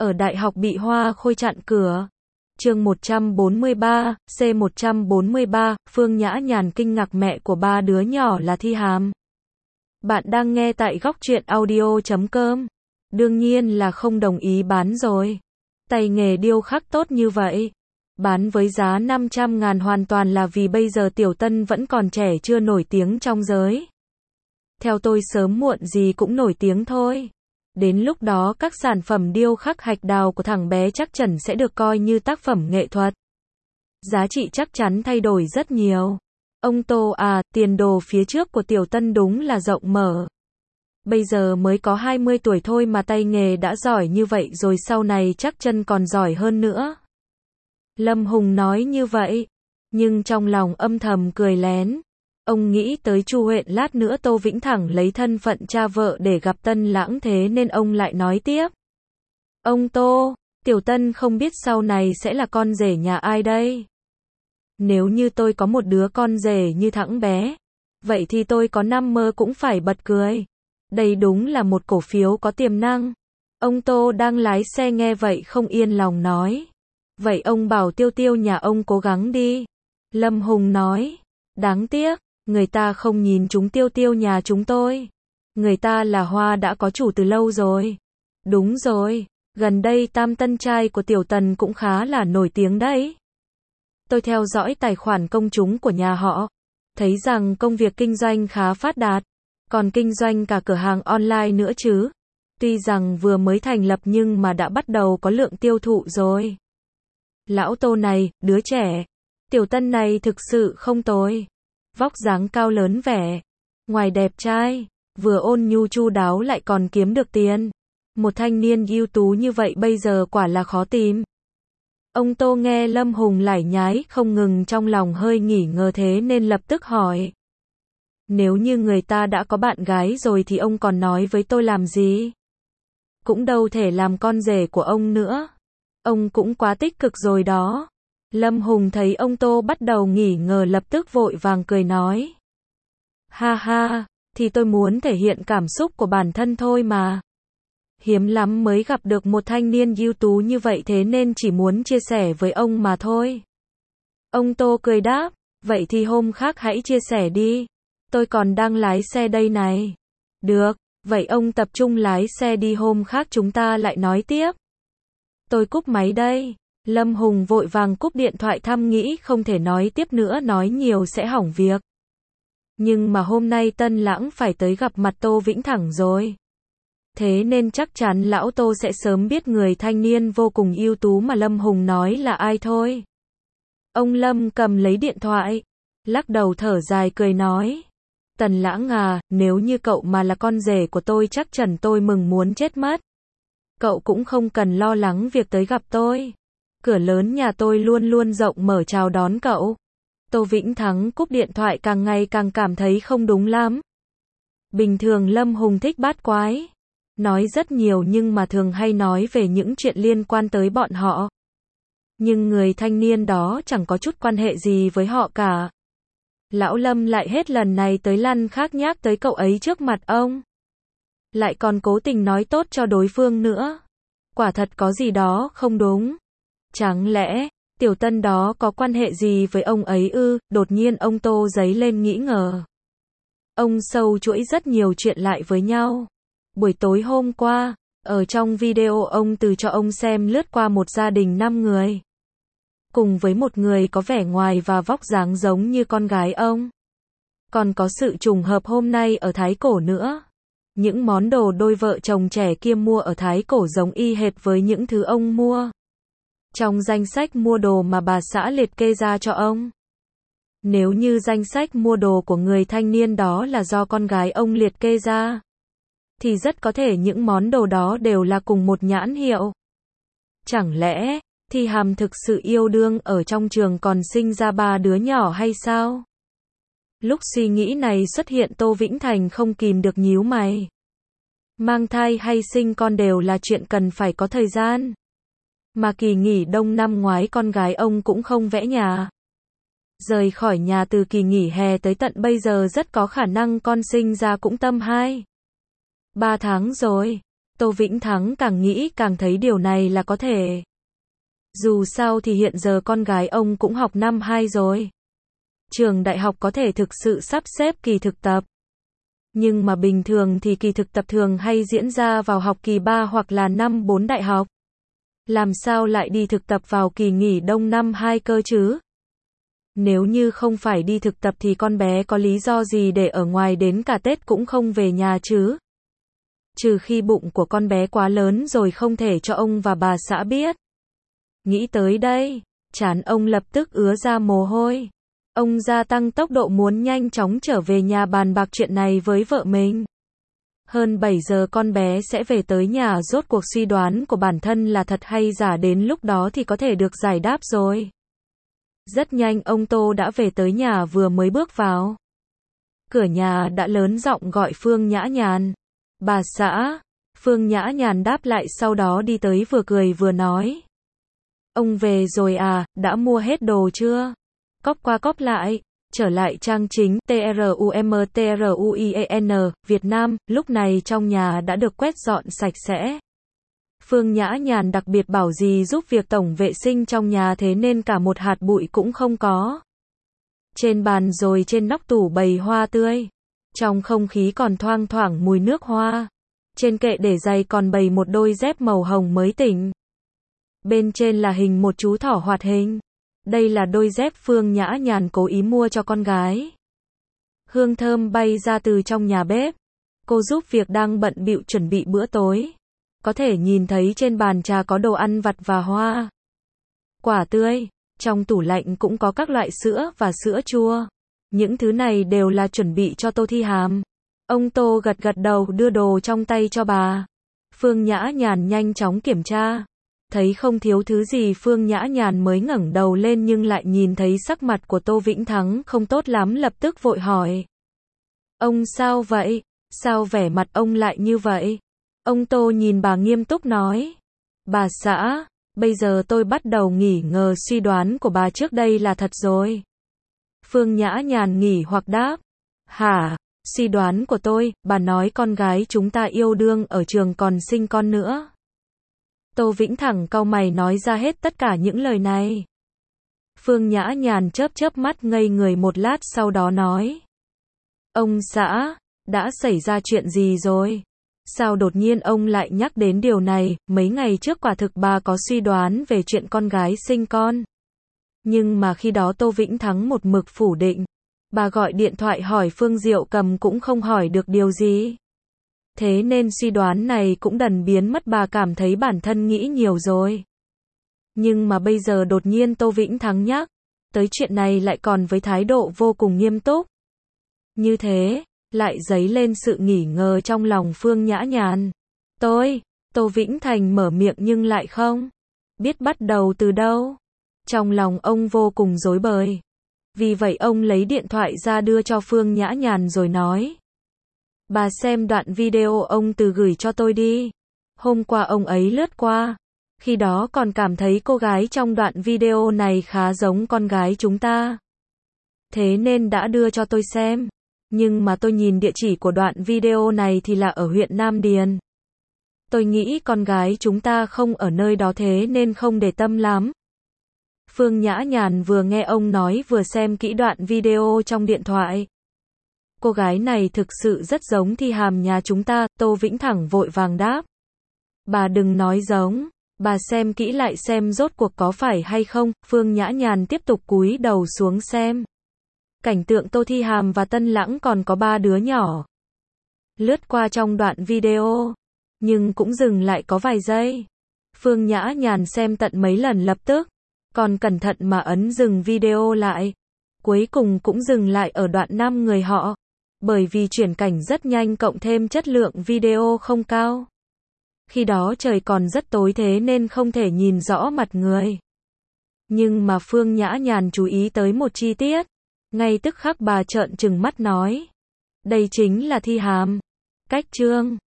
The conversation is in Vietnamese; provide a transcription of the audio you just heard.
ở đại học bị Hoa Khôi chặn cửa. Chương 143, C143, Phương Nhã Nhàn kinh ngạc mẹ của ba đứa nhỏ là Thi Hàm. Bạn đang nghe tại Góc Truyện Audio.com. Đương nhiên là không đồng ý bán rồi. Tay nghề điêu khắc tốt như vậy. Bán với giá 500.000 hoàn toàn là vì bây giờ Tiểu Tân vẫn còn trẻ chưa nổi tiếng trong giới. Theo tôi sớm muộn gì cũng nổi tiếng thôi. Đến lúc đó các sản phẩm điêu khắc hạch đào của thằng bé chắc chắn sẽ được coi như tác phẩm nghệ thuật. Giá trị chắc chắn thay đổi rất nhiều. Ông Tô à, tiền đồ phía trước của Tiểu Tân đúng là rộng mở. Bây giờ mới có 20 tuổi thôi mà tay nghề đã giỏi như vậy rồi, sau này chắc chân còn giỏi hơn nữa. Lâm Hùng nói như vậy, nhưng trong lòng âm thầm cười lén. Ông nghĩ tới Chu Huệ, lát nữa Tô Vĩnh Thẳng lấy thân phận cha vợ để gặp Tân Lãng, thế nên ông lại nói tiếp. Ông Tô, Tiểu Tân không biết sau này sẽ là con rể nhà ai đây? Nếu như tôi có một đứa con rể như thằng bé, vậy thì tôi có năm mơ cũng phải bật cười. Đây đúng là một cổ phiếu có tiềm năng. Ông Tô đang lái xe nghe vậy không yên lòng nói. Vậy ông bảo Tiêu Tiêu nhà ông cố gắng đi. Lâm Hùng nói. Đáng tiếc, người ta không nhìn chúng Tiêu Tiêu nhà chúng tôi. Người ta là Hoa đã có chủ từ lâu rồi. Đúng rồi, gần đây tam tân trai của Tiểu Tần cũng khá là nổi tiếng đấy. Tôi theo dõi tài khoản công chúng của nhà họ, thấy rằng công việc kinh doanh khá phát đạt, còn kinh doanh cả cửa hàng online nữa chứ. Tuy rằng vừa mới thành lập nhưng mà đã bắt đầu có lượng tiêu thụ rồi. Lão Tô này, đứa trẻ, Tiểu Tân này thực sự không tồi. Vóc dáng cao lớn vẻ, ngoài đẹp trai, vừa ôn nhu chu đáo lại còn kiếm được tiền. Một thanh niên ưu tú như vậy bây giờ quả là khó tìm. Ông Tô nghe Lâm Hùng lải nhải không ngừng trong lòng hơi nghỉ ngờ, thế nên lập tức hỏi. Nếu như người ta đã có bạn gái rồi thì ông còn nói với tôi làm gì? Cũng đâu thể làm con rể của ông nữa. Ông cũng quá tích cực rồi đó. Lâm Hùng thấy ông Tô bắt đầu nghỉ ngờ lập tức vội vàng cười nói. Ha ha, thì tôi muốn thể hiện cảm xúc của bản thân thôi mà. Hiếm lắm mới gặp được một thanh niên ưu tú như vậy, thế nên chỉ muốn chia sẻ với ông mà thôi. Ông Tô cười đáp, vậy thì hôm khác hãy chia sẻ đi. Tôi còn đang lái xe đây này. Được, vậy ông tập trung lái xe đi, hôm khác chúng ta lại nói tiếp. Tôi cúp máy đây. Lâm Hùng vội vàng cúp điện thoại, thầm nghĩ không thể nói tiếp nữa, nói nhiều sẽ hỏng việc. Nhưng mà hôm nay Tân Lãng phải tới gặp mặt Tô Vĩnh Thẳng rồi. Thế nên chắc chắn lão Tô sẽ sớm biết người thanh niên vô cùng ưu tú mà Lâm Hùng nói là ai thôi. Ông Lâm cầm lấy điện thoại, lắc đầu thở dài cười nói. Tần Lãng à, nếu như cậu mà là con rể của tôi chắc chắn tôi mừng muốn chết mất. Cậu cũng không cần lo lắng việc tới gặp tôi. Cửa lớn nhà tôi luôn luôn rộng mở chào đón cậu. Tô Vĩnh Thắng cúp điện thoại, càng ngày càng cảm thấy không đúng lắm. Bình thường Lâm Hùng thích bát quái, nói rất nhiều nhưng mà thường hay nói về những chuyện liên quan tới bọn họ. Nhưng người thanh niên đó chẳng có chút quan hệ gì với họ cả. Lão Lâm lại hết lần này tới lần khác nhắc tới cậu ấy trước mặt ông. Lại còn cố tình nói tốt cho đối phương nữa. Quả thật có gì đó không đúng. Chẳng lẽ, Tiểu Tân đó có quan hệ gì với ông ấy ư? Đột nhiên ông Tô dấy lên nghĩ ngờ. Ông sâu chuỗi rất nhiều chuyện lại với nhau. Buổi tối hôm qua, ở trong video ông Từ cho ông xem lướt qua một gia đình 5 người. Cùng với một người có vẻ ngoài và vóc dáng giống như con gái ông. Còn có sự trùng hợp hôm nay ở Thái Cổ nữa. Những món đồ đôi vợ chồng trẻ kia mua ở Thái Cổ giống y hệt với những thứ ông mua trong danh sách mua đồ mà bà xã liệt kê ra cho ông. Nếu như danh sách mua đồ của người thanh niên đó là do con gái ông liệt kê ra, thì rất có thể những món đồ đó đều là cùng một nhãn hiệu. Chẳng lẽ, Thi Hàm thực sự yêu đương ở trong trường còn sinh ra 3 đứa nhỏ hay sao? Lúc suy nghĩ này xuất hiện, Tô Vĩnh Thành không kìm được nhíu mày. Mang thai hay sinh con đều là chuyện cần phải có thời gian. Mà kỳ nghỉ đông năm ngoái con gái ông cũng không vẽ nhà. Rời khỏi nhà từ kỳ nghỉ hè tới tận bây giờ rất có khả năng con sinh ra cũng tầm 2-3 tháng rồi. Tô Vĩnh Thắng càng nghĩ càng thấy điều này là có thể. Dù sao thì hiện giờ con gái ông cũng học năm 2 rồi. Trường đại học có thể thực sự sắp xếp kỳ thực tập. Nhưng mà bình thường thì kỳ thực tập thường hay diễn ra vào học kỳ 3 hoặc là năm 4 đại học. Làm sao lại đi thực tập vào kỳ nghỉ đông năm 2 cơ chứ? Nếu như không phải đi thực tập thì con bé có lý do gì để ở ngoài đến cả Tết cũng không về nhà chứ? Trừ khi bụng của con bé quá lớn rồi không thể cho ông và bà xã biết. Nghĩ tới đây, trán ông lập tức ứa ra mồ hôi. Ông gia tăng tốc độ muốn nhanh chóng trở về nhà bàn bạc chuyện này với vợ mình. Hơn 7 giờ con bé sẽ về tới nhà, rốt cuộc suy đoán của bản thân là thật hay giả đến lúc đó thì có thể được giải đáp rồi. Rất nhanh ông Tô đã về tới nhà, vừa mới bước vào. Cửa nhà đã lớn giọng gọi Phương Nhã Nhàn. Bà xã. Phương Nhã Nhàn đáp lại, sau đó đi tới vừa cười vừa nói. Ông về rồi à, đã mua hết đồ chưa? Cóp qua cóp lại. Trở lại trang chính TRUMTRUIEN, Việt Nam, lúc này trong nhà đã được quét dọn sạch sẽ. Phương Nhã Nhàn đặc biệt bảo dì giúp việc tổng vệ sinh trong nhà, thế nên cả một hạt bụi cũng không có. Trên bàn rồi trên nóc tủ bày hoa tươi. Trong không khí còn thoang thoảng mùi nước hoa. Trên kệ để giày còn bày một đôi dép màu hồng mới tỉnh. Bên trên là hình một chú thỏ hoạt hình. Đây là đôi dép Phương Nhã Nhàn cố ý mua cho con gái. Hương thơm bay ra từ trong nhà bếp. Cô giúp việc đang bận bịu chuẩn bị bữa tối. Có thể nhìn thấy trên bàn trà có đồ ăn vặt và hoa quả tươi. Trong tủ lạnh cũng có các loại sữa và sữa chua. Những thứ này đều là chuẩn bị cho Tô Thi Hàm. Ông Tô gật gật đầu đưa đồ trong tay cho bà. Phương Nhã Nhàn nhanh chóng kiểm tra. Thấy không thiếu thứ gì, Phương Nhã Nhàn mới ngẩng đầu lên nhưng lại nhìn thấy sắc mặt của Tô Vĩnh Thắng không tốt lắm, lập tức vội hỏi. Ông sao vậy? Sao vẻ mặt ông lại như vậy? Ông Tô nhìn bà nghiêm túc nói. Bà xã, bây giờ tôi bắt đầu nghi ngờ suy đoán của bà trước đây là thật rồi. Phương Nhã Nhàn nghỉ hoặc đáp. Hả? Suy đoán của tôi, bà nói con gái chúng ta yêu đương ở trường còn sinh con nữa. Tô Vĩnh Thắng cau mày nói ra hết tất cả những lời này. Phương Nhã Nhàn chớp chớp mắt ngây người một lát, sau đó nói. Ông xã, đã xảy ra chuyện gì rồi? Sao đột nhiên ông lại nhắc đến điều này? Mấy ngày trước quả thực bà có suy đoán về chuyện con gái sinh con. Nhưng mà khi đó Tô Vĩnh Thắng một mực phủ định. Bà gọi điện thoại hỏi Phương Diệu Cầm cũng không hỏi được điều gì. Thế nên suy đoán này cũng dần biến mất, bà cảm thấy bản thân nghĩ nhiều rồi. Nhưng mà bây giờ đột nhiên Tô Vĩnh Thắng nhắc tới chuyện này lại còn với thái độ vô cùng nghiêm túc. Như thế, lại dấy lên sự nghi ngờ trong lòng Phương Nhã Nhàn. Tô Vĩnh Thành mở miệng nhưng lại không biết bắt đầu từ đâu. Trong lòng ông vô cùng rối bời. Vì vậy ông lấy điện thoại ra đưa cho Phương Nhã Nhàn rồi nói. Bà xem đoạn video ông Từ gửi cho tôi đi. Hôm qua ông ấy lướt qua. Khi đó còn cảm thấy cô gái trong đoạn video này khá giống con gái chúng ta. Thế nên đã đưa cho tôi xem. Nhưng mà tôi nhìn địa chỉ của đoạn video này thì là ở huyện Nam Điền. Tôi nghĩ con gái chúng ta không ở nơi đó, thế nên không để tâm lắm. Phương Nhã Nhàn vừa nghe ông nói vừa xem kỹ đoạn video trong điện thoại. Cô gái này thực sự rất giống Thi Hàm nhà chúng ta, Tô Vĩnh Thắng vội vàng đáp. Bà đừng nói giống, bà xem kỹ lại xem rốt cuộc có phải hay không. Phương Nhã Nhàn tiếp tục cúi đầu xuống xem. Cảnh tượng Tô Thi Hàm và Tân Lãng còn có 3 đứa nhỏ. Lướt qua trong đoạn video, nhưng cũng dừng lại có vài giây. Phương Nhã Nhàn xem tận mấy lần lập tức, còn cẩn thận mà ấn dừng video lại. Cuối cùng cũng dừng lại ở đoạn 5 người họ. Bởi vì chuyển cảnh rất nhanh cộng thêm chất lượng video không cao. Khi đó trời còn rất tối thế nên không thể nhìn rõ mặt người. Nhưng mà Phương Nhã Nhàn chú ý tới một chi tiết. Ngay tức khắc bà trợn trừng mắt nói. Đây chính là Thi Hàm. Cách chương